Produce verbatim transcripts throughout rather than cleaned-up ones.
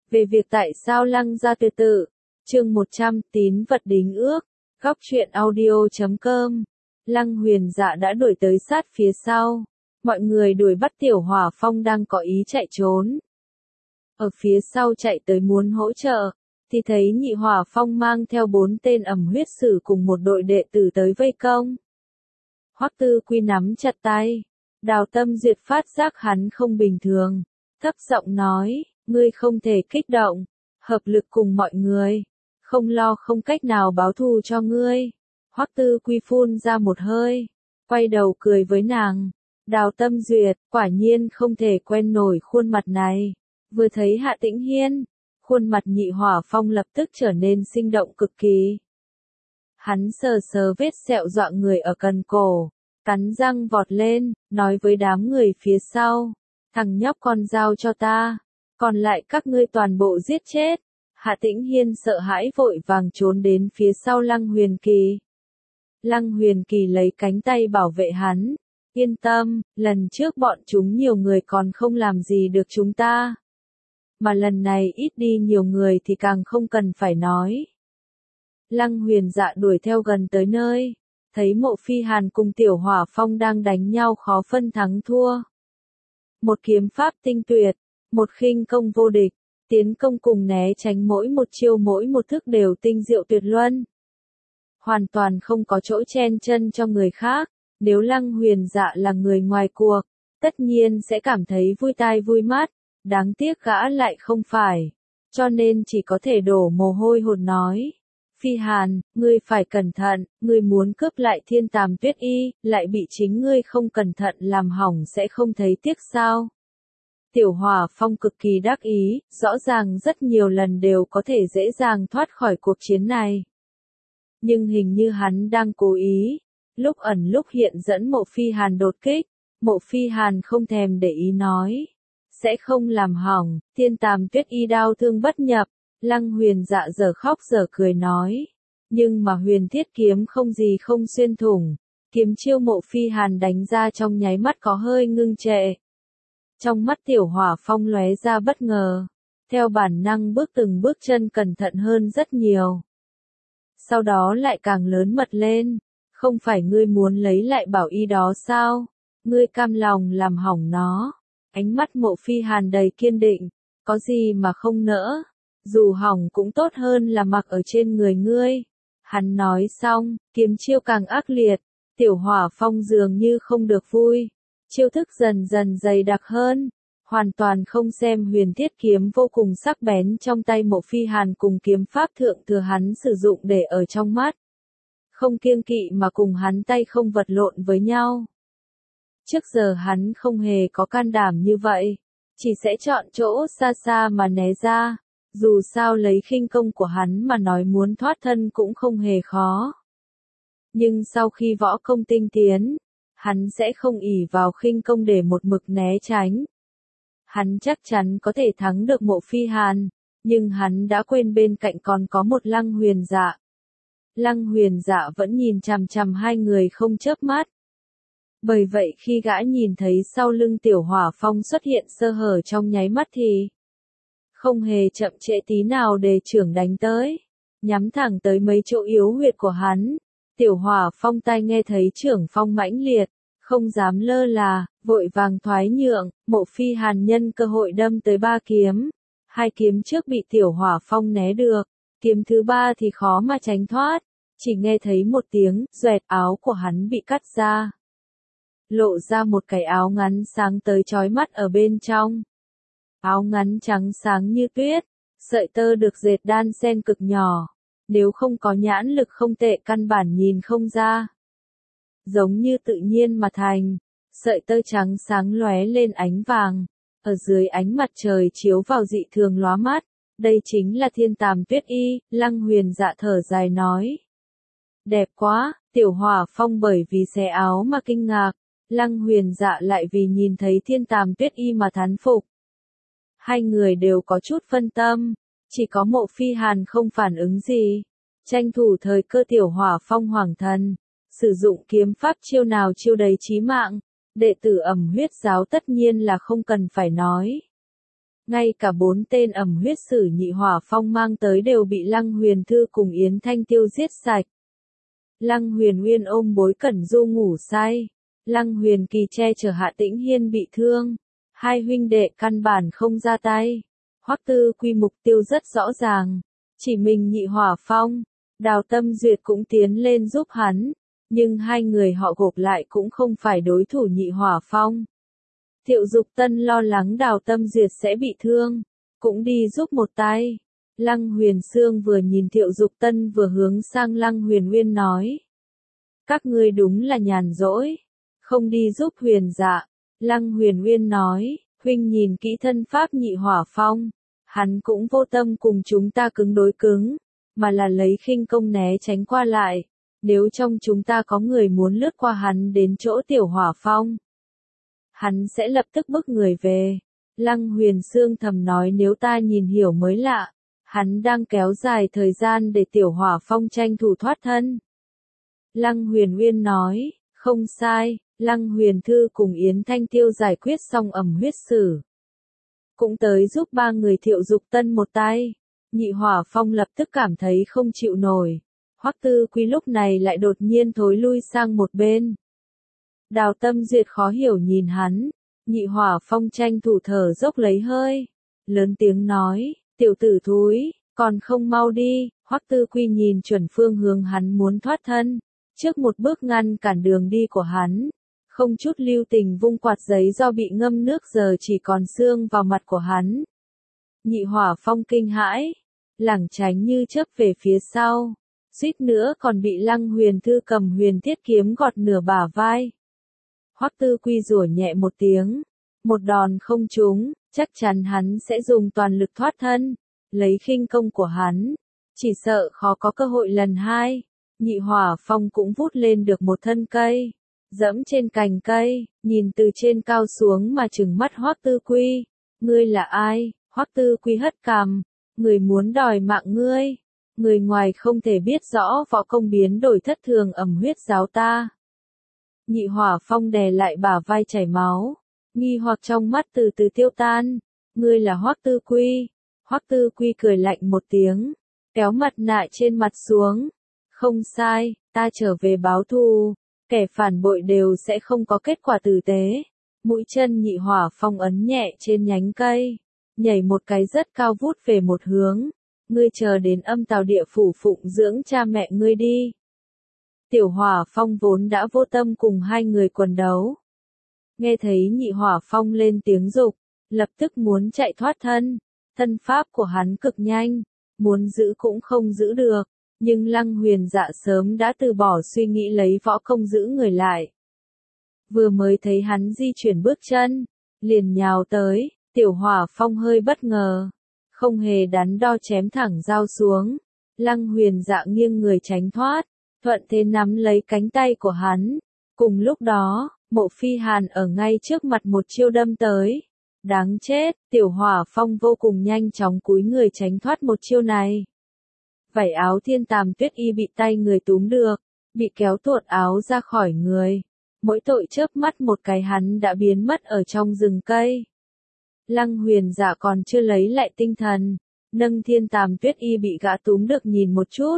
Về việc tại sao Lăng gia tuyệt tự, chương một trăm, tín vật đính ước, góc truyện audio chấm com. Lăng Huyền Dạ đã đuổi tới sát phía sau. Mọi người đuổi bắt Tiểu Hỏa Phong đang có ý chạy trốn. Ở phía sau chạy tới muốn hỗ trợ, thì thấy Nhị Hỏa Phong mang theo bốn tên ẩm huyết sử cùng một đội đệ tử tới vây công. Hoắc Tư Quy nắm chặt tay, Đào Tâm Duyệt phát giác hắn không bình thường, thấp giọng nói, ngươi không thể kích động, hợp lực cùng mọi người, không lo không cách nào báo thù cho ngươi. Hoắc Tư Quy phun ra một hơi, quay đầu cười với nàng. Đào Tâm Duyệt, quả nhiên không thể quen nổi khuôn mặt này. Vừa thấy Hạ Tĩnh Hiên, khuôn mặt Nhị Hỏa Phong lập tức trở nên sinh động cực kỳ. Hắn sờ sờ vết sẹo dọa người ở cần cổ, cắn răng vọt lên, nói với đám người phía sau, thằng nhóc con giao cho ta, còn lại các ngươi toàn bộ giết chết. Hạ Tĩnh Hiên sợ hãi vội vàng trốn đến phía sau Lăng Huyền Kỳ. Lăng Huyền Kỳ lấy cánh tay bảo vệ hắn, yên tâm, lần trước bọn chúng nhiều người còn không làm gì được chúng ta. Mà lần này ít đi nhiều người thì càng không cần phải nói. Lăng Huyền Dạ đuổi theo gần tới nơi, thấy Mộ Phi Hàn cùng Tiểu Hỏa Phong đang đánh nhau khó phân thắng thua. Một kiếm pháp tinh tuyệt, một khinh công vô địch, tiến công cùng né tránh mỗi một chiêu mỗi một thức đều tinh diệu tuyệt luân. Hoàn toàn không có chỗ chen chân cho người khác, nếu Lăng Huyền Dạ là người ngoài cuộc, tất nhiên sẽ cảm thấy vui tai vui mắt, đáng tiếc gã lại không phải, cho nên chỉ có thể đổ mồ hôi hột nói. Phi Hàn, ngươi phải cẩn thận, ngươi muốn cướp lại Thiên Tàm Tuyết Y, lại bị chính ngươi không cẩn thận làm hỏng sẽ không thấy tiếc sao. Tiểu Hỏa Phong cực kỳ đắc ý, rõ ràng rất nhiều lần đều có thể dễ dàng thoát khỏi cuộc chiến này. Nhưng hình như hắn đang cố ý, lúc ẩn lúc hiện dẫn Mộ Phi Hàn đột kích, Mộ Phi Hàn không thèm để ý nói, sẽ không làm hỏng, Thiên Tàm Tuyết Y đao thương bất nhập. Lăng Huyền Dạ giờ khóc giờ cười nói, nhưng mà huyền thiết kiếm không gì không xuyên thủng, kiếm chiêu Mộ Phi Hàn đánh ra trong nháy mắt có hơi ngưng trệ. Trong mắt Tiểu Hỏa Phong lóe ra bất ngờ, theo bản năng bước từng bước chân cẩn thận hơn rất nhiều. Sau đó lại càng lớn mật lên, không phải ngươi muốn lấy lại bảo y đó sao, ngươi cam lòng làm hỏng nó. Ánh mắt Mộ Phi Hàn đầy kiên định, có gì mà không nỡ, dù hỏng cũng tốt hơn là mặc ở trên người ngươi. Hắn nói xong, kiếm chiêu càng ác liệt, Tiểu Hỏa Phong dường như không được vui, chiêu thức dần dần dày đặc hơn, hoàn toàn không xem huyền thiết kiếm vô cùng sắc bén trong tay Mộ Phi Hàn cùng kiếm pháp thượng thừa hắn sử dụng để ở trong mắt. Không kiêng kỵ mà cùng hắn tay không vật lộn với nhau. Trước giờ hắn không hề có can đảm như vậy, chỉ sẽ chọn chỗ xa xa mà né ra, dù sao lấy khinh công của hắn mà nói muốn thoát thân cũng không hề khó. Nhưng sau khi võ công tinh tiến, hắn sẽ không ỷ vào khinh công để một mực né tránh. Hắn chắc chắn có thể thắng được Mộ Phi Hàn, nhưng hắn đã quên bên cạnh còn có một Lăng Huyền Dạ. Lăng Huyền Dạ vẫn nhìn chằm chằm hai người không chớp mắt. Bởi vậy khi gã nhìn thấy sau lưng Tiểu Hỏa Phong xuất hiện sơ hở trong nháy mắt thì không hề chậm trễ tí nào để trưởng đánh tới, nhắm thẳng tới mấy chỗ yếu huyệt của hắn. Tiểu Hỏa Phong tai nghe thấy trưởng phong mãnh liệt, không dám lơ là, vội vàng thoái nhượng. Mộ Phi Hàn nhân cơ hội đâm tới ba kiếm, hai kiếm trước bị Tiểu Hỏa Phong né được, kiếm thứ ba thì khó mà tránh thoát, chỉ nghe thấy một tiếng xoẹt, áo của hắn bị cắt ra, lộ ra một cái áo ngắn sáng tới chói mắt ở bên trong. Áo ngắn trắng sáng như tuyết, sợi tơ được dệt đan xen cực nhỏ, nếu không có nhãn lực không tệ căn bản nhìn không ra. Giống như tự nhiên mà thành, sợi tơ trắng sáng lóe lên ánh vàng, ở dưới ánh mặt trời chiếu vào dị thường lóa mắt, đây chính là Thiên Tàm Tuyết Y. Lăng Huyền Dạ thở dài nói. Đẹp quá, Tiểu Hỏa Phong bởi vì xé áo mà kinh ngạc, Lăng Huyền Dạ lại vì nhìn thấy Thiên Tàm Tuyết Y mà thán phục. Hai người đều có chút phân tâm, chỉ có Mộ Phi Hàn không phản ứng gì. Tranh thủ thời cơ Tiểu Hỏa Phong hoàng thần, sử dụng kiếm pháp chiêu nào chiêu đấy chí mạng, đệ tử Ẩm Huyết giáo tất nhiên là không cần phải nói. ngay cả bốn tên ẩm huyết sử nhị hỏa phong mang tới đều bị Lăng Huyền Thư cùng Yến Thanh tiêu giết sạch. Lăng Huyền Uyên ôm Bối Cẩn Du ngủ say, Lăng Huyền Kỳ che chở Hạ Tĩnh Hiên bị thương, hai huynh đệ căn bản không ra tay. Hoắc Tư Quy mục tiêu rất rõ ràng, chỉ mình nhị hỏa phong, Đào Tâm Duyệt cũng tiến lên giúp hắn, nhưng hai người họ gộp lại cũng không phải đối thủ nhị hỏa phong. Thiệu Dục Tân lo lắng Đào Tâm Duyệt sẽ bị thương, cũng đi giúp một tay. Lăng Huyền Sương vừa nhìn Thiệu Dục Tân vừa hướng sang Lăng Huyền Uyên nói. Các ngươi đúng là nhàn rỗi, không đi giúp Huyền Dạ. Lăng Huyền Uyên nói, huynh nhìn kỹ thân pháp nhị hỏa phong, hắn cũng vô tâm cùng chúng ta cứng đối cứng, mà là lấy khinh công né tránh qua lại, nếu trong chúng ta có người muốn lướt qua hắn đến chỗ tiểu hỏa phong, hắn sẽ lập tức bức người về. Lăng Huyền Sương thầm nói nếu ta nhìn hiểu mới lạ, hắn đang kéo dài thời gian để tiểu hỏa phong tranh thủ thoát thân. Lăng Huyền Uyên nói, không sai, Lăng Huyền Thư cùng Yến Thanh Tiêu giải quyết xong ẩm huyết sử, cũng tới giúp ba người Thiệu Dục Tân một tay. Nhị hỏa phong lập tức cảm thấy không chịu nổi. Hoắc Tư Quy lúc này lại đột nhiên thối lui sang một bên. Đào Tâm Duyệt khó hiểu nhìn hắn, nhị hỏa phong tranh thủ thở dốc lấy hơi, lớn tiếng nói, tiểu tử thúi, còn không mau đi. Hoắc Tư Quy nhìn chuẩn phương hướng hắn muốn thoát thân, trước một bước ngăn cản đường đi của hắn, không chút lưu tình vung quạt giấy do bị ngâm nước giờ chỉ còn xương vào mặt của hắn. Nhị hỏa phong kinh hãi, lảng tránh như chớp về phía sau, suýt nữa còn bị Lăng Huyền Thư cầm huyền thiết kiếm gọt nửa bả vai. Hoắc Tư Quy rủa nhẹ một tiếng, một đòn không trúng, chắc chắn hắn sẽ dùng toàn lực thoát thân, lấy khinh công của hắn, chỉ sợ khó có cơ hội lần hai. Nhị hỏa phong cũng vút lên được một thân cây, dẫm trên cành cây, nhìn từ trên cao xuống mà trừng mắt Hoắc Tư Quy. Ngươi là ai? Hoắc Tư Quy hất cằm, người muốn đòi mạng ngươi. Người ngoài không thể biết rõ võ công biến đổi thất thường ẩm huyết giáo ta. Nhị hỏa phong đè lại bả vai chảy máu, nghi hoặc trong mắt từ từ tiêu tan. Ngươi là Hoắc Tư Quy. Hoắc Tư Quy cười lạnh một tiếng, kéo mặt nạ trên mặt xuống. Không sai, ta trở về báo thù, kẻ phản bội đều sẽ không có kết quả tử tế. Mũi chân nhị hỏa phong ấn nhẹ trên nhánh cây, nhảy một cái rất cao vút về một hướng. Ngươi chờ đến âm tào địa phủ phụng dưỡng cha mẹ ngươi đi. Tiểu hỏa phong vốn đã vô tâm cùng hai người quần đấu, nghe thấy nhị hỏa phong lên tiếng dục, lập tức muốn chạy thoát thân. Thân pháp của hắn cực nhanh, muốn giữ cũng không giữ được, nhưng Lăng Huyền Dạ sớm đã từ bỏ suy nghĩ lấy võ công giữ người lại. Vừa mới thấy hắn di chuyển bước chân, liền nhào tới. Tiểu hỏa phong hơi bất ngờ, không hề đắn đo chém thẳng dao xuống. Lăng Huyền Dạ nghiêng người tránh thoát, thuận thế nắm lấy cánh tay của hắn. Cùng lúc đó, Mộ Phi Hàn ở ngay trước mặt một chiêu đâm tới. Đáng chết, tiểu hỏa phong vô cùng nhanh chóng cúi người tránh thoát một chiêu này. Vảy áo Thiên Tàm Tuyết Y bị tay người túm được, bị kéo tuột áo ra khỏi người. Mỗi tội chớp mắt một cái hắn đã biến mất ở trong rừng cây. Lăng Huyền Dạ còn chưa lấy lại tinh thần, nâng Thiên Tàm Tuyết Y bị gã túm được nhìn một chút.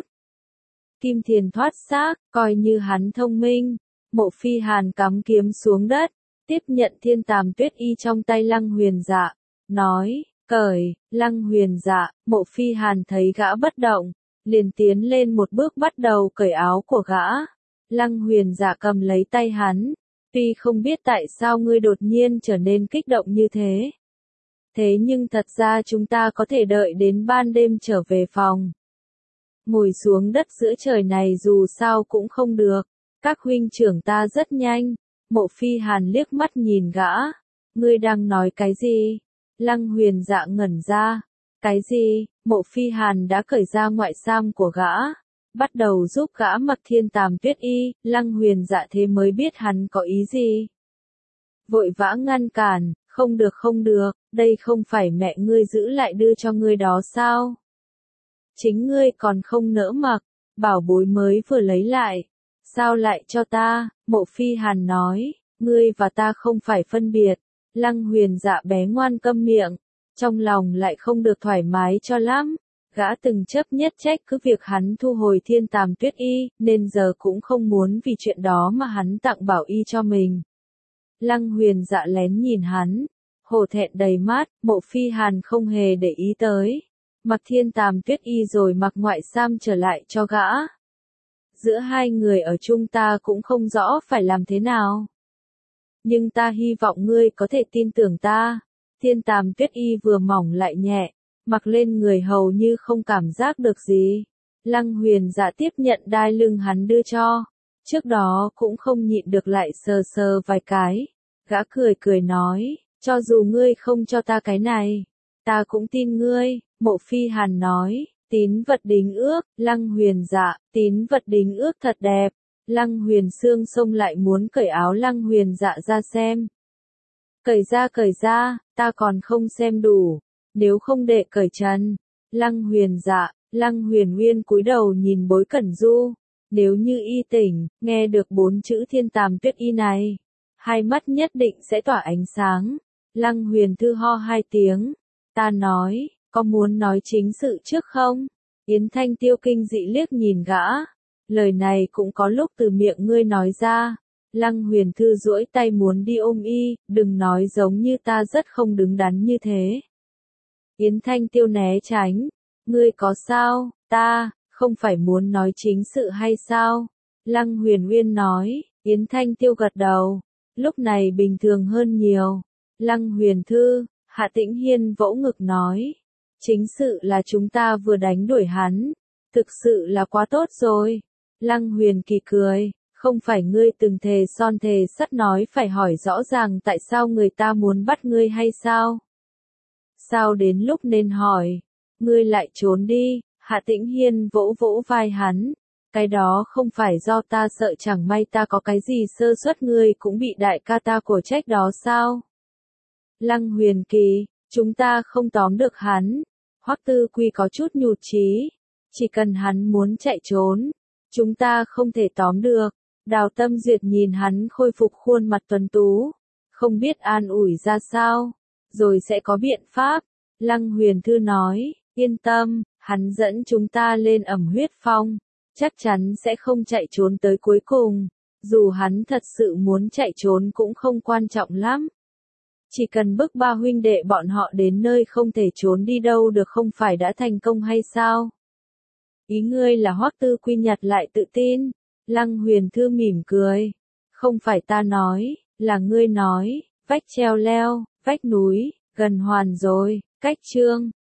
Kim Thiền thoát xác, coi như hắn thông minh. Mộ Phi Hàn cắm kiếm xuống đất, tiếp nhận Thiên Tàm Tuyết Y trong tay Lăng Huyền Dạ, nói, cởi. Lăng Huyền Dạ, Mộ Phi Hàn thấy gã bất động, liền tiến lên một bước bắt đầu cởi áo của gã. Lăng Huyền Dạ cầm lấy tay hắn, tuy không biết tại sao ngươi đột nhiên trở nên kích động như thế. Thế nhưng thật ra chúng ta có thể đợi đến ban đêm trở về phòng. Ngồi xuống đất giữa trời này dù sao cũng không được, các huynh trưởng ta rất nhanh. Mộ Phi Hàn liếc mắt nhìn gã, ngươi đang nói cái gì? Lăng Huyền Dạ ngẩn ra, cái gì? Mộ Phi Hàn đã cởi ra ngoại sam của gã, bắt đầu giúp gã mặc Thiên Tàm Tuyết Y. Lăng Huyền Dạ thế mới biết hắn có ý gì. Vội vã ngăn cản, không được không được, đây không phải mẹ ngươi giữ lại đưa cho ngươi đó sao? Chính ngươi còn không nỡ mặc, bảo bối mới vừa lấy lại, sao lại cho ta? Mộ Phi Hàn nói, ngươi và ta không phải phân biệt. Lăng Huyền Dạ bé ngoan câm miệng, trong lòng lại không được thoải mái cho lắm. Gã từng chấp nhất trách cứ việc hắn thu hồi thiên tàm tuyết y, nên giờ cũng không muốn vì chuyện đó mà hắn tặng bảo y cho mình. Lăng Huyền Dạ lén nhìn hắn, hổ thẹn đầy mắt, Mộ Phi Hàn không hề để ý tới. Mặc thiên tàm tuyết y rồi mặc ngoại sam trở lại cho gã. Giữa hai người ở chung ta cũng không rõ phải làm thế nào. Nhưng ta hy vọng ngươi có thể tin tưởng ta. Thiên tàm tuyết y vừa mỏng lại nhẹ, mặc lên người hầu như không cảm giác được gì. Lăng Huyền Dạ tiếp nhận đai lưng hắn đưa cho. Trước đó cũng không nhịn được lại sờ sờ vài cái. Gã cười cười nói, cho dù ngươi không cho ta cái này, ta cũng tin ngươi. Mộ Phi Hàn nói, tín vật đính ước. Lăng Huyền Dạ, tín vật đính ước thật đẹp. Lăng Huyền Sương xông lại muốn cởi áo Lăng Huyền Dạ ra xem. Cởi ra cởi ra, ta còn không xem đủ, nếu không đệ cởi trần. Lăng Huyền Dạ, Lăng Huyền Nguyên cúi đầu nhìn Bối Cẩn Du. Nếu như y tỉnh, nghe được bốn chữ thiên tàm tuyết y này, hai mắt nhất định sẽ tỏa ánh sáng. Lăng Huyền Thư ho hai tiếng. Ta nói, có muốn nói chính sự trước không? Yến Thanh Tiêu kinh dị liếc nhìn gã. Lời này cũng có lúc từ miệng ngươi nói ra. Lăng Huyền Thư duỗi tay muốn đi ôm y, đừng nói giống như ta rất không đứng đắn như thế. Yến Thanh Tiêu né tránh. Ngươi có sao, ta, không phải muốn nói chính sự hay sao? Lăng Huyền Uyên nói. Yến Thanh Tiêu gật đầu. Lúc này bình thường hơn nhiều. Lăng Huyền Thư, Hạ Tĩnh Hiên vỗ ngực nói. Chính sự là chúng ta vừa đánh đuổi hắn. Thực sự là quá tốt rồi. Lăng Huyền Kỳ cười. Không phải ngươi từng thề son thề sắt nói phải hỏi rõ ràng tại sao người ta muốn bắt ngươi hay sao? Sao đến lúc nên hỏi, ngươi lại trốn đi? Hạ Tĩnh Hiên vỗ vỗ vai hắn. Cái đó không phải do ta sợ chẳng may ta có cái gì sơ suất ngươi cũng bị đại ca ta cổ trách đó sao? Lăng Huyền Kỳ, chúng ta không tóm được hắn. Hoắc Tư Quy có chút nhụt chí. Chỉ cần hắn muốn chạy trốn, chúng ta không thể tóm được. Đào Tâm Duyệt nhìn hắn khôi phục khuôn mặt tuấn tú, không biết an ủi ra sao, rồi sẽ có biện pháp. Lăng Huyền Thư nói, yên tâm, hắn dẫn chúng ta lên Ẩm Huyết Phong, chắc chắn sẽ không chạy trốn tới cuối cùng, dù hắn thật sự muốn chạy trốn cũng không quan trọng lắm. Chỉ cần bức ba huynh đệ bọn họ đến nơi không thể trốn đi đâu được không phải đã thành công hay sao? Ý ngươi là Hoắc Tư Quy nhặt lại tự tin. Lăng Huyền Thư mỉm cười. Không phải ta nói, là ngươi nói, vách treo leo, vách núi, gần hoàn rồi, cách chương.